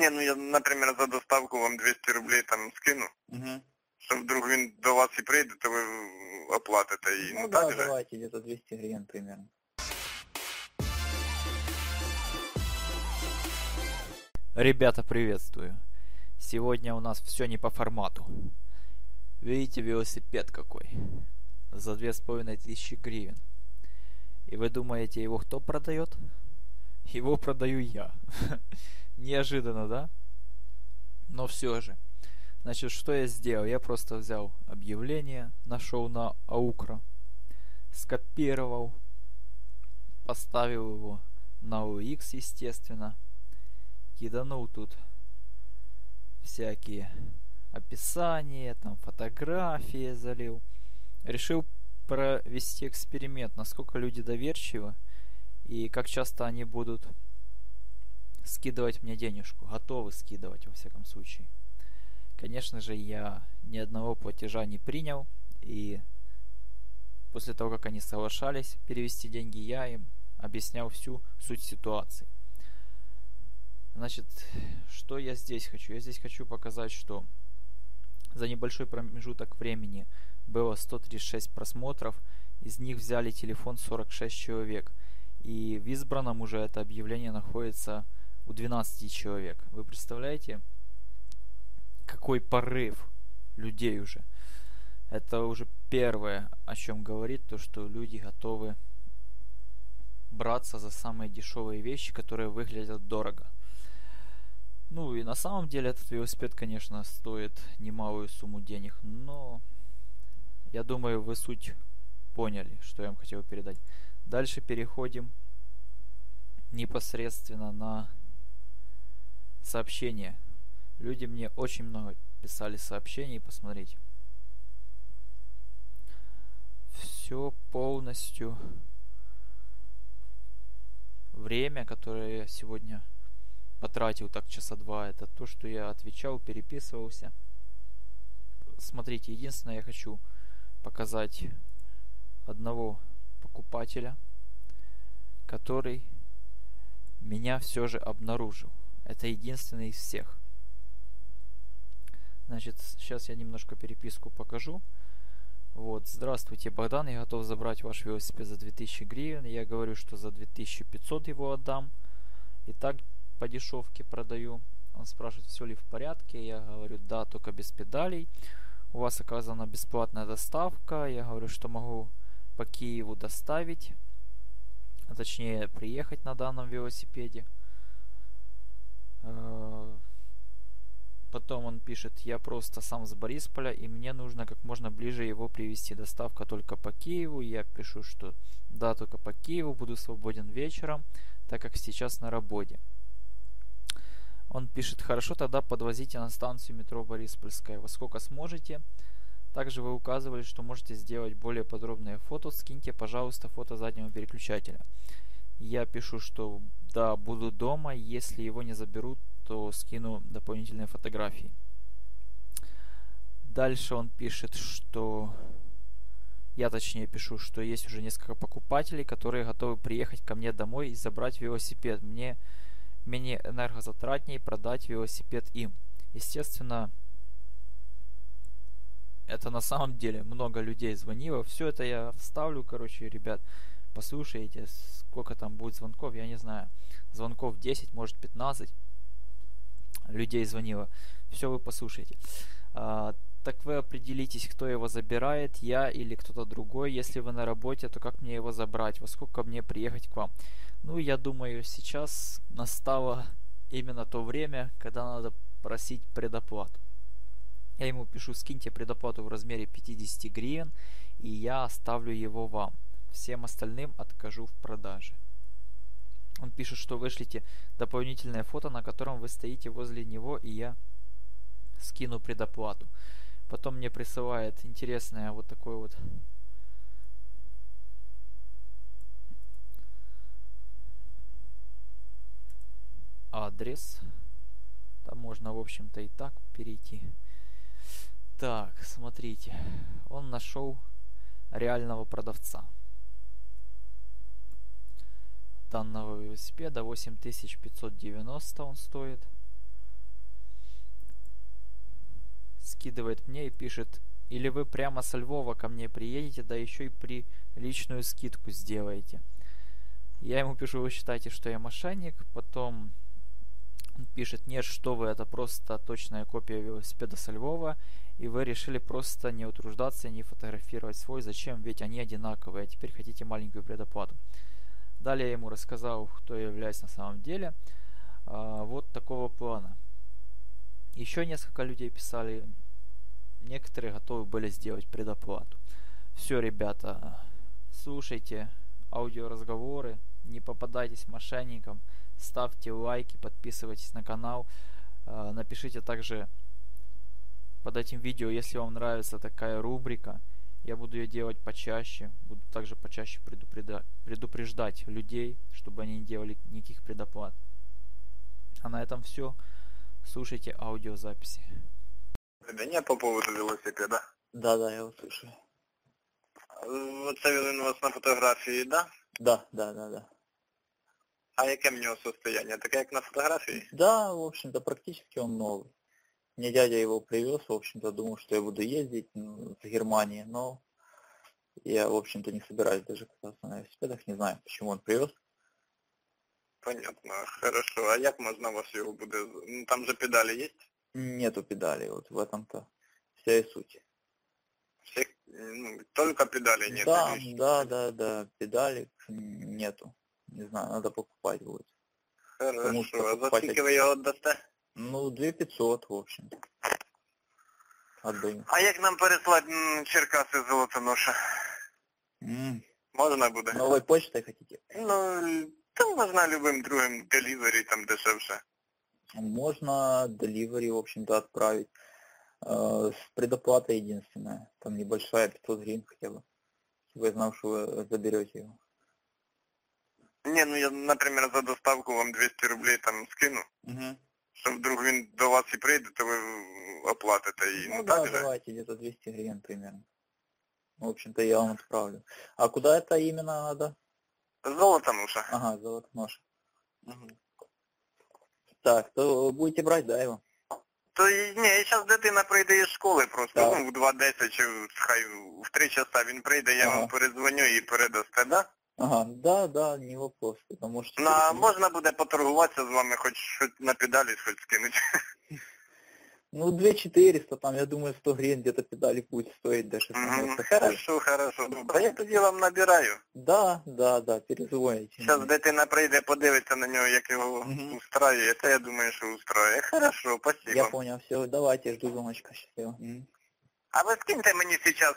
Не, ну я, например, за доставку вам 200 рублей там скину. Угу. Что вдруг він до вас и прийде, то вы оплатите. И, Ну ну да, так же? давайте где-то 200 гривен примерно. Ребята, приветствую. Сегодня у нас все не по формату. Видите, велосипед какой. За 2500 гривен. И вы думаете, его кто продает? Его продаю я. Неожиданно, да? Но все же. Значит, что я сделал? Я просто взял объявление, нашел на Аукро, скопировал, поставил его на OLX, естественно, киданул тут всякие описания, там фотографии залил. Решил провести эксперимент, насколько люди доверчивы и как часто они будут скидывать мне денежку, готовы скидывать во всяком случае. Конечно же, я ни одного платежа не принял, и после того, как они соглашались перевести деньги, я им объяснял всю суть ситуации. Значит, что я здесь хочу? Я здесь хочу показать, что за небольшой промежуток времени было 136 просмотров, из них взяли телефон 46 человек, и в избранном уже это объявление находится у 12 человек. Вы представляете, какой порыв людей уже? Это уже первое, о чем говорит то, что люди готовы браться за самые дешевые вещи, которые выглядят дорого. Ну и на самом деле этот велосипед, конечно, стоит немалую сумму денег, но я думаю, вы суть поняли, что я вам хотел передать. Дальше переходим непосредственно на сообщения. Люди мне очень много писали сообщений, посмотрите. Все полностью время, которое я сегодня потратил так часа два, это то, что я отвечал, переписывался. Смотрите, единственное, я хочу показать одного покупателя, который меня все же обнаружил. Это единственный из всех. Значит, сейчас я немножко переписку покажу. Вот, здравствуйте, Богдан, я готов забрать ваш велосипед за 2000 гривен. Я говорю, что за 2500 его отдам. И так по дешевке продаю. Он спрашивает, все ли в порядке. Я говорю, да, только без педалей. У вас оказана бесплатная доставка. Я говорю, что могу по Киеву доставить. А точнее, приехать на данном велосипеде. Потом он пишет, я просто сам с Борисполя, и мне нужно как можно ближе его привезти. Доставка только по Киеву. Я пишу, что да, только по Киеву, буду свободен вечером, так как сейчас на работе. Он пишет, хорошо, тогда подвозите на станцию метро Бориспольская. Во сколько сможете? Также вы указывали, что можете сделать более подробное фото. Скиньте, пожалуйста, фото заднего переключателя. Я пишу, что да, буду дома. Если его не заберут, то скину дополнительные фотографии. Дальше он пишет, что... Я точнее пишу, что есть уже несколько покупателей, которые готовы приехать ко мне домой и забрать велосипед. Мне менее энергозатратнее продать велосипед им. Естественно, это на самом деле много людей звонило. Все это я вставлю, короче, ребят. Послушайте, сколько там будет звонков, я не знаю. Звонков 10, может 15 людей звонило. Все вы послушайте. Так вы определитесь, кто его забирает, я или кто-то другой. Если вы на работе, то как мне его забрать? Во сколько мне приехать к вам? Ну, я думаю, сейчас настало именно то время, когда надо просить предоплату. Я ему пишу, скиньте предоплату в размере 50 гривен, и я оставлю его вам. Всем остальным откажу в продаже. Он пишет, что вышлите дополнительное фото, на котором вы стоите возле него, и я скину предоплату. Потом мне присылает интересное вот такой вот адрес. Там можно, в общем-то, и так перейти. Так, смотрите. Он нашел реального продавца данного велосипеда. 8590 он стоит. скидывает мне и пишет: или вы прямо со Львова ко мне приедете, да еще и при личную скидку сделаете. Я ему пишу: вы считаете, что я мошенник? Потом он пишет: нет, что вы, это просто точная копия велосипеда со Львова, и вы решили просто не утруждаться, не фотографировать свой. Зачем? Ведь они одинаковые, а теперь хотите маленькую предоплату. Далее я ему рассказал, кто я являюсь на самом деле. Вот такого плана. Еще несколько людей писали, некоторые готовы были сделать предоплату. Все, ребята, слушайте аудиоразговоры, не попадайтесь мошенникам, ставьте лайки, подписывайтесь на канал, напишите также под этим видео, если вам нравится такая рубрика. Я буду ее делать почаще, буду также почаще предупреждать людей, чтобы они не делали никаких предоплат. А на этом все. Слушайте аудиозаписи. Меня по поводу велосипеда. Да, я вас слушаю. Це він у вас на фотографії, да? Да. А яке в нього состояние? Таке, як на фотографії? Да, в общем-то, практически он новый. Мне дядя его привез, в общем-то, думал, что я буду ездить в Германии, но я, в общем-то, не собираюсь даже кататься на велосипедах, не знаю, почему он привез. Понятно, хорошо. А як можна у вас його буде? Ну, там же педалі є? Нету педалей, вот в этом-то вся и суть. Всех, только педалей нет. Да, педалей нету. Не знаю, надо покупать будет. Хорошо, а за скільки ви його віддасте? Ну, 2500, в общем-то. Отдаю. А як нам переслати Черкаси Золотоноша? Можна буде? Новой почтой хотите? Ну, там можна любим другим делівері, там дешевше. Можно delivery, в общем-то, отправить. С предоплатой единственная. Там небольшая, 500 гривен хотя бы. Чтобы я знал, что вы заберете его. Не, ну я, наприклад, за доставку вам 200 рублей там скину. Угу. Що вдруг він до вас і прийде, то ви оплатите і Ну так да, же? давайте, где-то 200 гривен примерно. В общем-то, я вам отправлю. А куда это именно надо? Золотонуша. Ага, Золотоноша. Угу. Так, то будете брать, да, его? То ні, зараз дитина прийде із школи просто, Так. ну, в 2:10 чи хай в 3 часа він прийде, я Ага. вам передзвоню і передасте, да? Ага, да, не вопрос. Потому что... Ну, а можна буде поторгуватися з вами, хоч на педалі, хоч скинути. Ну, 2400, там, я думаю, 100 гривен где-то педали будет стоить даже. Хорошо. Добре, я тоді вам набираю. Да, перезвоните. Зараз дитина прийде, подивиться на нього, як його Мгм. устраює, це я думаю, що устраює. Хорошо, спасибо. Я понял, все, давайте, жду звоночка, счастливо. А ви скиньте мені зараз,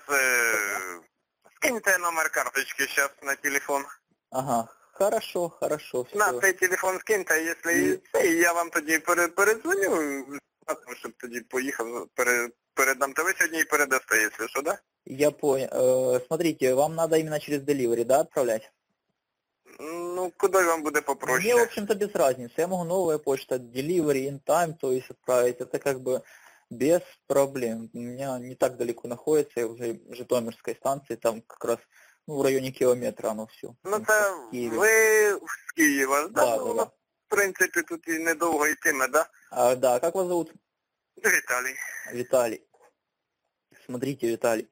скиньте номер карточки зараз на телефон. Ага, хорошо, все. На цей телефон скиньте, якщо це, я вам тоді передзвоню, щоб тоді поїхав, передам. То ви сьогодні і передасте, якщо що, да? Я понял. Смотрите, вам надо именно через delivery, да, отправлять? Ну, куди вам буде попроще? Мне, в общем-то, без разницы. Я могу новая почта, delivery, in time, то есть отправить. Это как бы без проблем. У меня не так далеко находится, я уже в Житомирской станции, там как раз в районе километра оно все. Ну, це ви з Києва, да? Да. В принципі, тут і недовго йтиме, да? Да, как вас зовут? Віталій. Виталий. Смотрите, Виталий,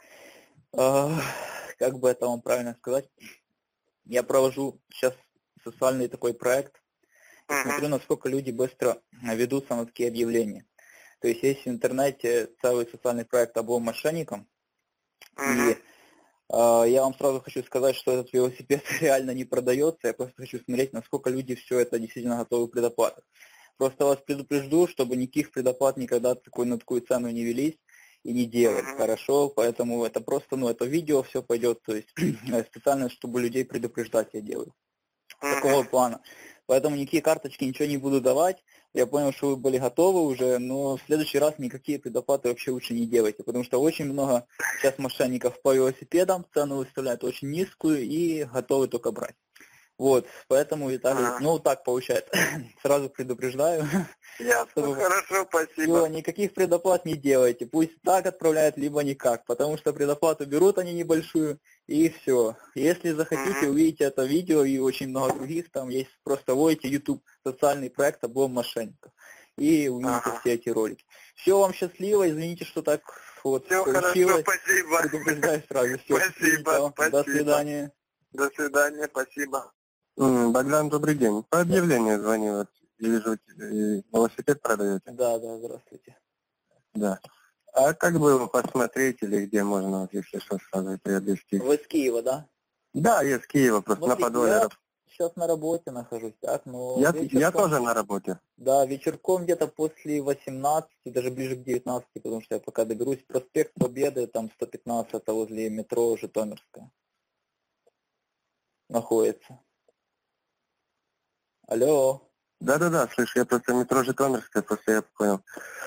как бы это вам правильно сказать, я провожу сейчас социальный такой проект, и смотрю, насколько люди быстро ведутся на такие объявления. То есть есть в интернете целый социальный проект «Облом мошенникам», и я вам сразу хочу сказать, что этот велосипед реально не продается, я просто хочу смотреть, насколько люди все это действительно готовы предоплатить. Просто вас предупрежду, чтобы никаких предоплат никогда на такую цену не велись и не делать, хорошо? Поэтому это просто, это видео все пойдет, то есть специально, чтобы людей предупреждать я делаю. Такого плана. Поэтому никакие карточки, ничего не буду давать. Я понял, что вы были готовы уже, но в следующий раз никакие предоплаты вообще лучше не делайте, потому что очень много сейчас мошенников по велосипедам, цену выставляют очень низкую и готовы только брать. Вот, поэтому, Виталий, так получается. Сразу предупреждаю. Ясно, хорошо, спасибо. Всё, никаких предоплат не делайте. Пусть так отправляют, либо никак, потому что предоплату берут они небольшую, и все. Если захотите, увидите это видео и очень много других, там есть, просто вводите YouTube, социальный проект «Облом мошенников». и увидите Ага. все эти ролики. Все, вам счастливо, извините, что так вот Все хорошо, получилось. спасибо. Предупреждаю сразу. Все, Спасибо, до спасибо. свидания. До свидания, спасибо. Богдан, добрый день. По объявлению звоню. Вот, я вижу, велосипед продаете. Да, здравствуйте. Да. А как бы его посмотреть или где можно, вот, если что, сразу приобрести? Вы из Киева, да? Да, я из Киева, просто Смотрите, на Подоле. я сейчас на работе нахожусь, так, но Я вечерком- тоже на работе. Да, вечерком где-то после 18, даже ближе к 19, потому что я пока доберусь. Проспект Победы, там 115 возле метро Житомирская находится. Алло. Да, слышь, я просто метро Житомирская, просто я понял.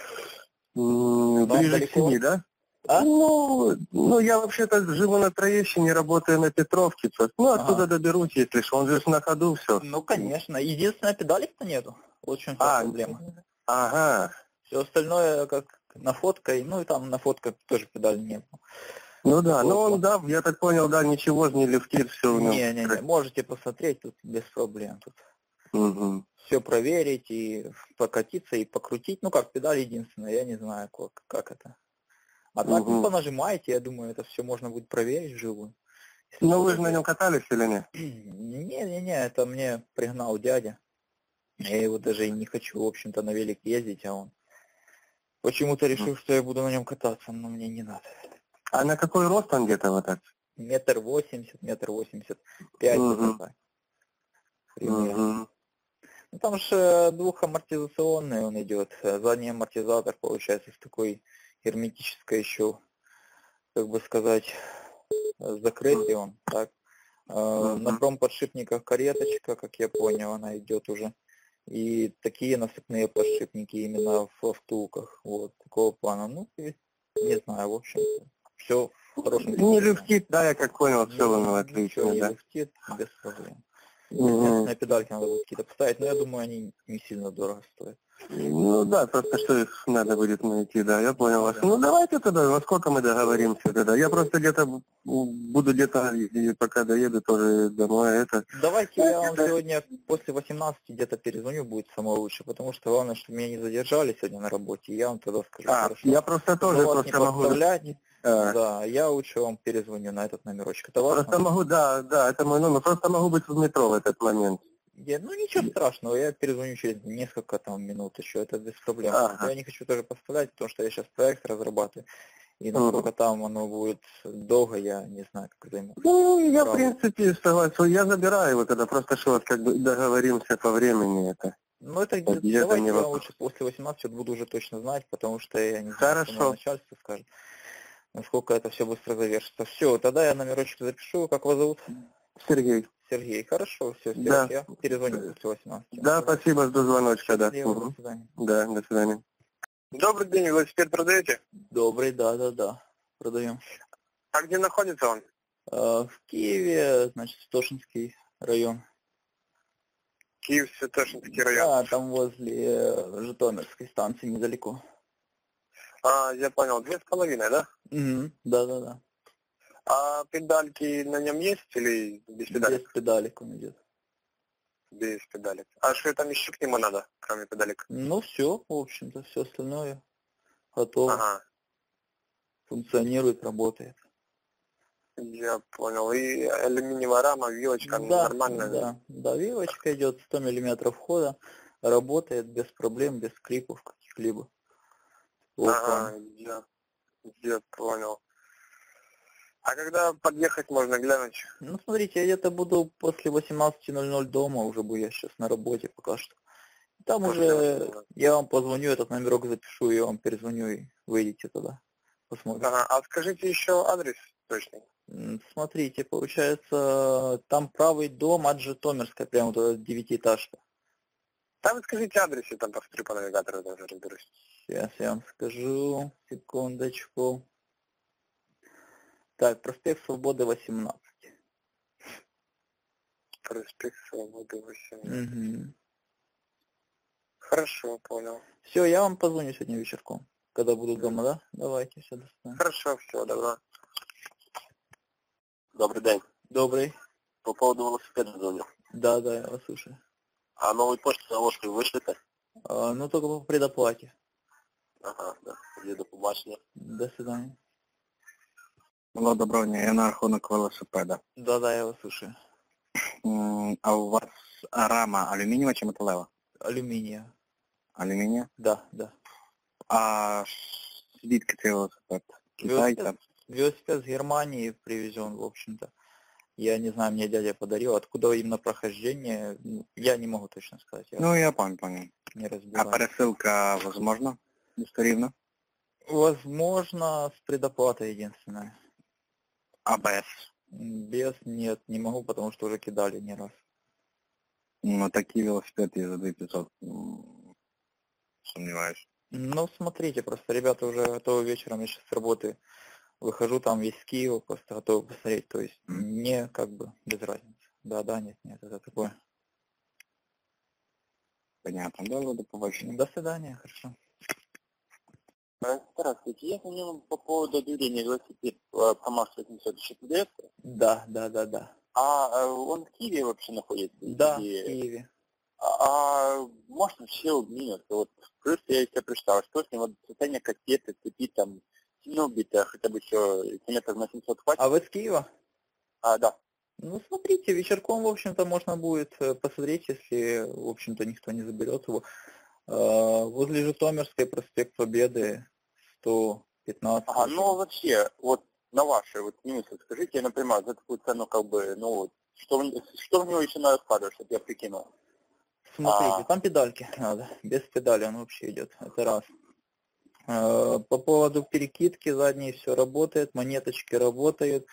Ближе к далеко? 7, да? А? Ну, я вообще-то живу на Троещине, работаю на Петровке. Просто. Ну, оттуда Ага. доберусь, если что. Он же на ходу все. Ну, конечно. Единственное, педалей-то нету. Вот в чем вся проблема. Ага. Все остальное, как на фоткой, ну и там на фотках тоже педали нет. Ну да, Вот. ну он, да, я так понял, да, ничего же не лифтит, все у него. Не, можете посмотреть, тут без проблем. Тут Угу. все проверить и покатиться, и покрутить. Ну как, педаль единственная, я не знаю, как это. А так вы понажимаете, я думаю, это все можно будет проверить вживую. Если Ну вы же что-то- на нем катались или нет? Не, это мне пригнал дядя. Я его даже и не хочу, в общем-то, на велик ездить, а он почему-то решил, что я буду на нем кататься, но мне не надо. А на какой рост он где-то вот так? 1,80 м, 1,85 м. Мгм. вот так. Примерно. Угу. Ну, там же двухамортизационный он идет. Задний амортизатор получается с такой герметической еще, как бы сказать, закрытый он. Так. На промподшипниках кареточка, как я понял, она идет уже. И такие насыпные подшипники именно в втулках. Вот, такого плана. Ну, и не знаю, в общем, все в хорошем Не состоянии. люфтит, да, я как понял, все у него Ничего отлично, не да. люфтит, без проблем. Мгм. На педальки надо будет какие-то поставить, но я думаю, они не сильно дорого стоят. Ну да, просто что их надо будет найти, да, я понял вас. Да. Ну давайте тогда, во сколько мы договоримся тогда. Я просто где-то буду где-то, и пока доеду тоже домой, это. Давайте я вам сегодня после 18 где-то перезвоню, будет самое лучшее, потому что главное, чтобы меня не задержали сегодня на работе, и я вам тогда скажу, хорошо. Я просто Чтобы тоже вас не просто могу. подставлять, А, да, я лучше вам перезвоню на этот номерочек. Это ваш Просто номер? могу, да, это мой номер, просто могу быть в метро в этот момент. Ну ничего страшного, я перезвоню через несколько там минут еще, это без проблем. Ага. Я не хочу тоже поставлять, потому что я сейчас проект разрабатываю, и насколько там оно будет долго, я не знаю, как займу. Ну, я в Правда. принципе согласен, я забираю его тогда, просто что вот как бы договоримся по времени это. Ну это Это давайте не я вопрос. лучше после 18 вот буду уже точно знать, потому что я не знаю, Хорошо. что мое начальство скажет, насколько это все быстро завершится. Все, тогда я номерочек запишу, как вас зовут? Сергей. Сергей, хорошо, все, Да. я перезвоню после 18. Да, спасибо, жду звоночка, да. Счастливо, Мгм. до свидания. Да, до свидания. Добрый день, велосипед продаете? Добрый, да, продаем. А где находится он? В Киеве, значит, Стошинский район. Киев, Святошинский район. Да, там возле Житомирской станции недалеко. Я понял, 2,5, да? Угу, да. А педальки на нем есть или без педалек? Без педалек он идет. Без педалек. А что там еще к нему надо, кроме педалек? Ну все, в общем-то, все остальное готово, Ага, функционирует, работает. я понял. И алюминиевая рама, вилочка нормальная? Да, вилочка идет 100 миллиметров хода, работает без проблем, без скрипов каких-либо. Ага, я понял. А когда подъехать можно глянуть? Ну, смотрите, я где-то буду после 18:00 дома, уже буду я сейчас на работе пока что. Там После уже 18:00. я вам позвоню, этот номерок запишу, я вам перезвоню и выйдете тогда. Посмотрим. Ага, а скажите еще адрес точный. Смотрите, получается, там правый дом от Житомирской, прямо вот эта 9-этажка. Там вы скажите адрес, я там посмотрю по навигатору, даже разберусь. Сейчас я вам скажу, секундочку. Так, проспект Свободы 18. Проспект Свободы 8. Угу. Хорошо, понял. Все, я вам позвоню сегодня вечерком, когда буду дома, да? Давайте, все, до свидания. Хорошо, все, добро. Добрый день. Добрый. По поводу велосипеда звоню. Да, я вас слушаю. А новой почты заложкой вышлите? Ну, только по предоплате. Ага, да. Тоді до побачення. До свидания. Алло, доброго дня, я на рахунок велосипеда. Да-да, я вас слушаю. А у вас рама алюмінієва чи металева? Алюминия. Алюмінія? Да, да. А звідки цей велосипед? Китайця? Велосипед с Германии привезен, в общем-то. Я не знаю, мне дядя подарил. Откуда именно прохождение, я не могу точно сказать. Я Ну, я понял. не А разбираюсь. пересилка возможна? Досторівно? Возможно, с предоплатой единственное. А без? Без нет, не могу, потому что уже кидали не раз. Ну, такий велосипед я за 2500 сомневаюсь. Ну, смотрите, просто ребята уже готовы вечером, я сейчас с работы выхожу, там весь с Киева, просто готовы посмотреть, то есть мне как бы без разницы. Да, нет, это такое. Понятно. Добре, до побачення. До свидания, хорошо. Здравствуйте. Я звонил по поводу объявления велосипед КамАЗ 804 Да. А он в Киеве вообще находится? Да, в Или- Киеве. А можно вообще обмениваться? Вот просто я себе представил, что с ним вот состояние кассеты, цепи там, сильно убитая, хотя бы еще километров на 700 хватит. А вы с Киева? Да. Ну, смотрите, вечерком, в общем-то, можно будет посмотреть, если, в общем-то, никто не заберет его. Возле Житомирской, проспект Победы, 115. Ага, ну вообще, вот на ваши вот минусы, скажите напрямую за такую цену, как бы, ну вот, что в него еще надо вкладывать, чтобы я прикинул? Смотрите, там педальки надо, без педали он вообще идет, это раз. По поводу перекидки задней все работает, монеточки работают,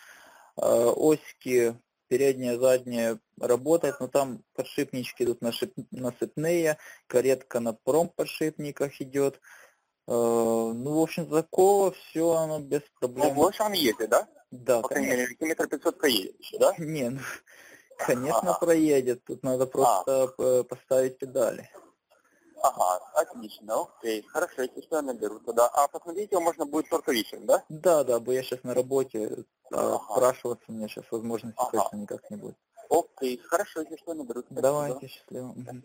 осики передняя, задняя работает, но там подшипнички идут насыпные, каретка на промподшипниках идет. Ну, в общем, такого все оно без Ну, проблем. больше он ездит, да? Да, По крайней конечно. мере, километр 500 проедет еще, да? Не, ну, конечно, Ага. проедет. Тут надо просто поставить педали. Ага, отлично, окей, хорошо, если что, я наберу тогда. А посмотреть его можно будет только вечером, да? Да, бо я сейчас на работе, Ага. спрашиваться у меня сейчас возможности Ага. точно никак не будет. Окей, хорошо, если что, наберу. Спасибо. Давайте, счастливо. Мгм.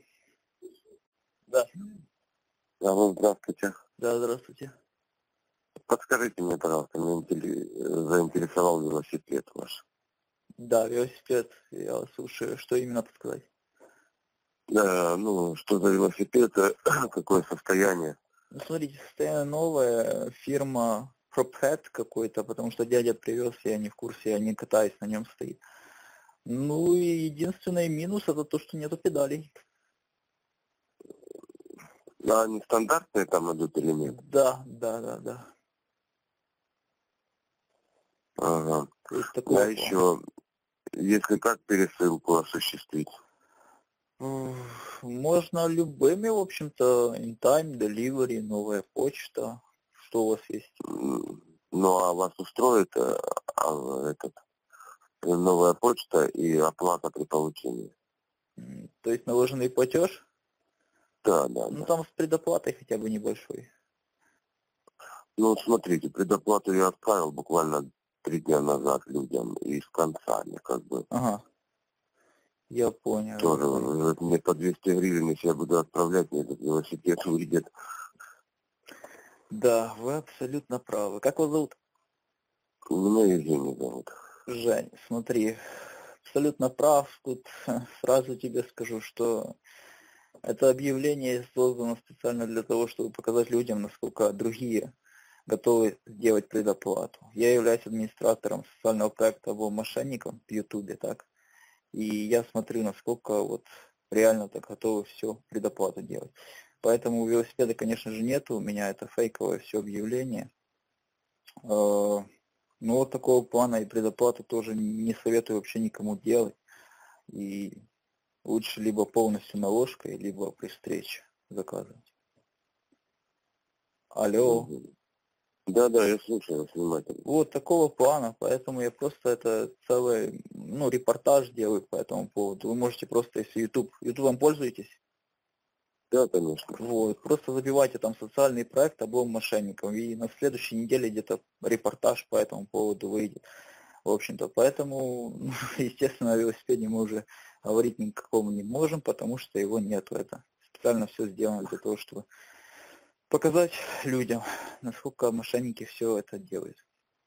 Да, Алло, здравствуйте. да, здравствуйте. Подскажите мне, пожалуйста, меня заинтересовал велосипед ваш. Да, велосипед, я вас слушаю. Что именно подсказать? Да, ну, что за велосипед, какое состояние? Ну, смотрите, состояние новое, фирма PropHead какой-то, потому что дядя привез, я не в курсе, я не катаюсь, на нем стоит. Ну и единственный минус это то, что нету педалей. А они стандартные там идут или нет? Да. Ага. То есть такого А плана. еще, если как пересылку осуществить? Можно любыми, в общем-то, in-time, delivery, новая почта, что у вас есть. Ну, а вас устроит новая почта и оплата при получении? То есть наложенный платеж, Да. ну там с предоплатой хотя бы небольшой. Ну, смотрите, предоплату я отправил буквально 3 дня назад людям, и с концами, как бы. Ага. Я понял. Тоже вот мне по 200 гривен, если я буду отправлять, мне этот велосипед выйдет. Да, вы абсолютно правы. Как вас зовут? Меня Евгений зовут. Жень, смотри, абсолютно прав. Тут сразу тебе скажу, что это объявление создано специально для того, чтобы показать людям, насколько другие готовы сделать предоплату. Я являюсь администратором социального проекта «Обо мошенникам» в Ютубе, так? И я смотрю, насколько вот реально так готовы все предоплату делать. Поэтому велосипеда, конечно же, нету, у меня это фейковое все объявление. Но вот такого плана и предоплату тоже не советую вообще никому делать. И лучше либо полностью наложкой, либо при встрече заказывать. Алло. Да, я слушаю вас внимательно. Вот такого плана, поэтому я просто это целый, репортаж делаю по этому поводу. Вы можете просто, если Ютубом пользуетесь? Да, конечно. Вот, просто забивайте там социальный проект «Облом мошенников», и на следующей неделе где-то репортаж по этому поводу выйдет. В общем-то, поэтому, естественно, о велосипеде мы уже говорить никакому не можем, потому что его нету. Это специально все сделано для того, чтобы показать людям, насколько мошенники все это делают.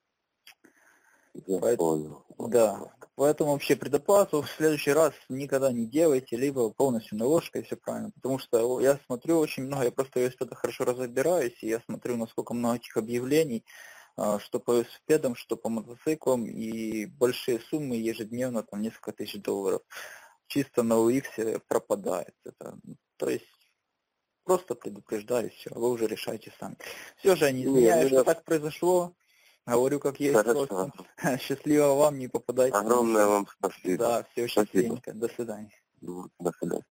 Я понял. Да, поэтому вообще предоплату в следующий раз никогда не делайте, либо полностью наложкой, все правильно, потому что я смотрю очень много, я просто велосипедах хорошо разбираюсь, и я смотрю, насколько много этих объявлений, что по велосипедам, что по мотоциклам, и большие суммы ежедневно, там несколько тысяч долларов, чисто на OLX пропадает. Это, то есть просто предупреждаю, все, вы уже решайте сами. Все же, не извиняюсь, что так произошло. Говорю, как есть. Просто. Счастливо вам, не попадайте. Огромное вам спасибо. Да, все счастливенько. До свидания. До свидания.